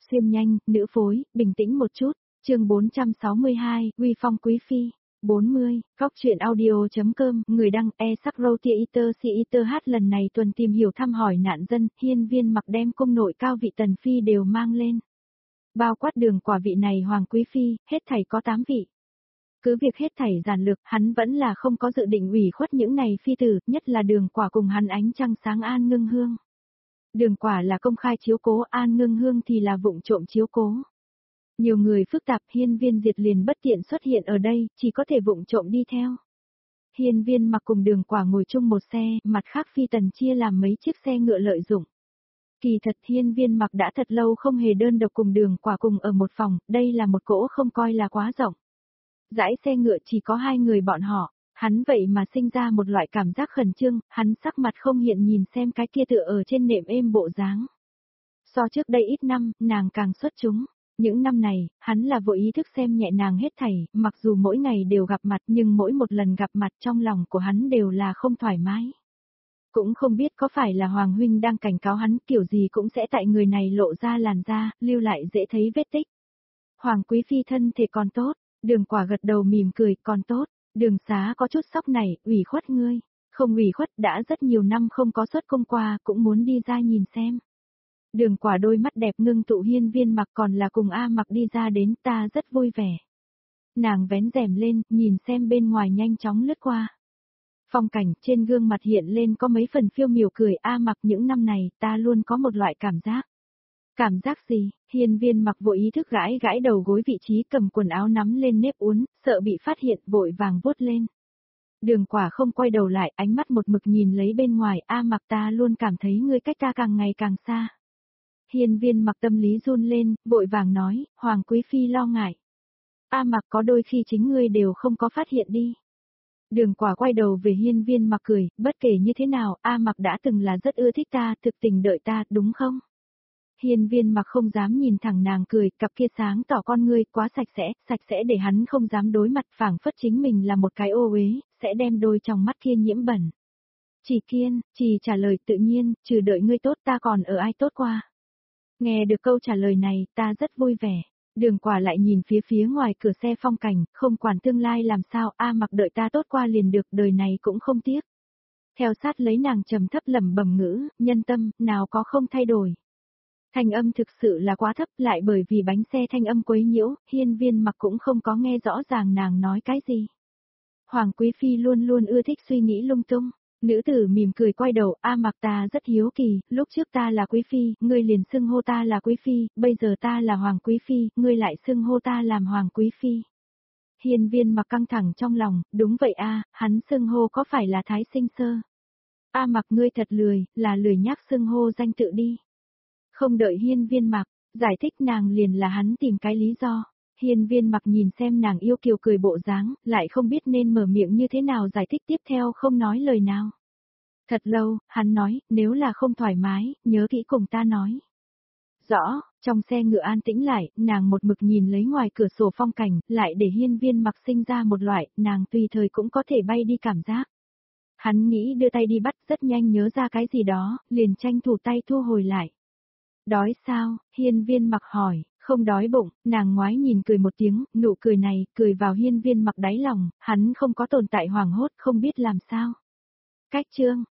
Xuyên nhanh, nữ phối, bình tĩnh một chút, chương 462, uy phong quý phi. 40, góc truyện audio.com, người đăng sắc roti eater si eater hát lần này tuần tìm hiểu thăm hỏi nạn dân, hiên viên mặc đem cung nội cao vị tần phi đều mang lên. Bao quát Đường Quả vị này hoàng quý phi, hết thảy có 8 vị. Cứ việc hết thảy giản lược, hắn vẫn là không có dự định ủy khuất những này phi tử, nhất là Đường Quả cùng hắn ánh trăng sáng An Ngưng Hương. Đường Quả là công khai chiếu cố, An Ngưng Hương thì là vụng trộm chiếu cố. Nhiều người phức tạp, hiên viên diệt liền bất tiện xuất hiện ở đây, chỉ có thể vụng trộm đi theo. Hiên viên mặc cùng Đường Quả ngồi chung một xe, mặt khác phi tần chia làm mấy chiếc xe ngựa lợi dụng. Kỳ thật hiên viên mặc đã thật lâu không hề đơn độc cùng Đường Quả cùng ở một phòng, đây là một cỗ không coi là quá rộng. Dãy xe ngựa chỉ có 2 người bọn họ, hắn vậy mà sinh ra một loại cảm giác khẩn trương, hắn sắc mặt không hiện nhìn xem cái kia tựa ở trên nệm êm bộ dáng. So trước đây ít năm, nàng càng xuất chúng. Những năm này, hắn là vô ý thức xem nhẹ nàng hết thảy, mặc dù mỗi ngày đều gặp mặt nhưng mỗi một lần gặp mặt trong lòng của hắn đều là không thoải mái. Cũng không biết có phải là Hoàng Huynh đang cảnh cáo hắn kiểu gì cũng sẽ tại người này lộ ra làn da, lưu lại dễ thấy vết tích. Hoàng Quý Phi thân thể còn tốt, Đường Quả gật đầu mỉm cười, còn tốt, Đường Xá có chút sốc này, ủy khuất ngươi, không ủy khuất đã rất nhiều năm không có xuất công qua, cũng muốn đi ra nhìn xem. Đường Quả đôi mắt đẹp ngưng tụ hiên viên mặc còn là cùng A mặc đi ra đến ta rất vui vẻ. Nàng vén rèm lên, nhìn xem bên ngoài nhanh chóng lướt qua. Phong cảnh trên gương mặt hiện lên có mấy phần phiêu miểu cười A mặc những năm này ta luôn có một loại cảm giác. Cảm giác gì? Hiên viên mặc vội ý thức gãi gãi đầu gối vị trí cầm quần áo nắm lên nếp uốn, sợ bị phát hiện vội vàng vuốt lên. Đường Quả không quay đầu lại ánh mắt một mực nhìn lấy bên ngoài A mặc ta luôn cảm thấy ngươi cách ta càng ngày càng xa. Hiên viên mặc tâm lý run lên, vội vàng nói, Hoàng Quý Phi lo ngại. A mặc có đôi khi chính ngươi đều không có phát hiện đi. Đường Quả quay đầu về hiên viên mặc cười, bất kể như thế nào, A mặc đã từng là rất ưa thích ta, thực tình đợi ta, đúng không? Hiên viên mặc không dám nhìn thẳng nàng cười, cặp kia sáng tỏ con ngươi quá sạch sẽ để hắn không dám đối mặt phảng phất chính mình là một cái ô uế, sẽ đem đôi trong mắt kia nhiễm bẩn. Chỉ trả lời tự nhiên, trừ đợi ngươi tốt ta còn ở ai tốt qua. Nghe được câu trả lời này, ta rất vui vẻ. Đường Quả lại nhìn phía ngoài cửa xe phong cảnh, không quản tương lai làm sao, A mặc đợi ta tốt qua liền được, đời này cũng không tiếc. Theo sát lấy nàng trầm thấp lẩm bẩm ngữ, nhân tâm, nào có không thay đổi. Thanh âm thực sự là quá thấp, lại bởi vì bánh xe thanh âm quấy nhiễu, hiên viên mặc cũng không có nghe rõ ràng nàng nói cái gì. Hoàng Quý Phi luôn luôn ưa thích suy nghĩ lung tung. Nữ tử mỉm cười quay đầu, A mặc ta rất hiếu kỳ, lúc trước ta là Quý Phi, ngươi liền xưng hô ta là Quý Phi, bây giờ ta là Hoàng Quý Phi, ngươi lại xưng hô ta làm Hoàng Quý Phi. Hiên viên mặc căng thẳng trong lòng, đúng vậy a, hắn xưng hô có phải là Thái Sinh Sơ? A mặc ngươi thật lười, là lười nhác xưng hô danh tự đi. Không đợi hiên viên mặc, giải thích nàng liền là hắn tìm cái lý do. Hiên viên mặc nhìn xem nàng yêu kiều cười bộ dáng, lại không biết nên mở miệng như thế nào giải thích tiếp theo không nói lời nào. Thật lâu, hắn nói, nếu là không thoải mái, nhớ kỹ cùng ta nói. Rõ, trong xe ngựa an tĩnh lại, nàng một mực nhìn lấy ngoài cửa sổ phong cảnh, lại để hiên viên mặc sinh ra một loại, nàng tùy thời cũng có thể bay đi cảm giác. Hắn nghĩ đưa tay đi bắt rất nhanh nhớ ra cái gì đó, liền tranh thủ tay thu hồi lại. Đói sao? Hiên viên mặc hỏi. Không đói bụng, nàng ngoái nhìn cười một tiếng, nụ cười này, cười vào hiên viên mặc đáy lòng, hắn không có tồn tại hoảng hốt, không biết làm sao. Cách chương,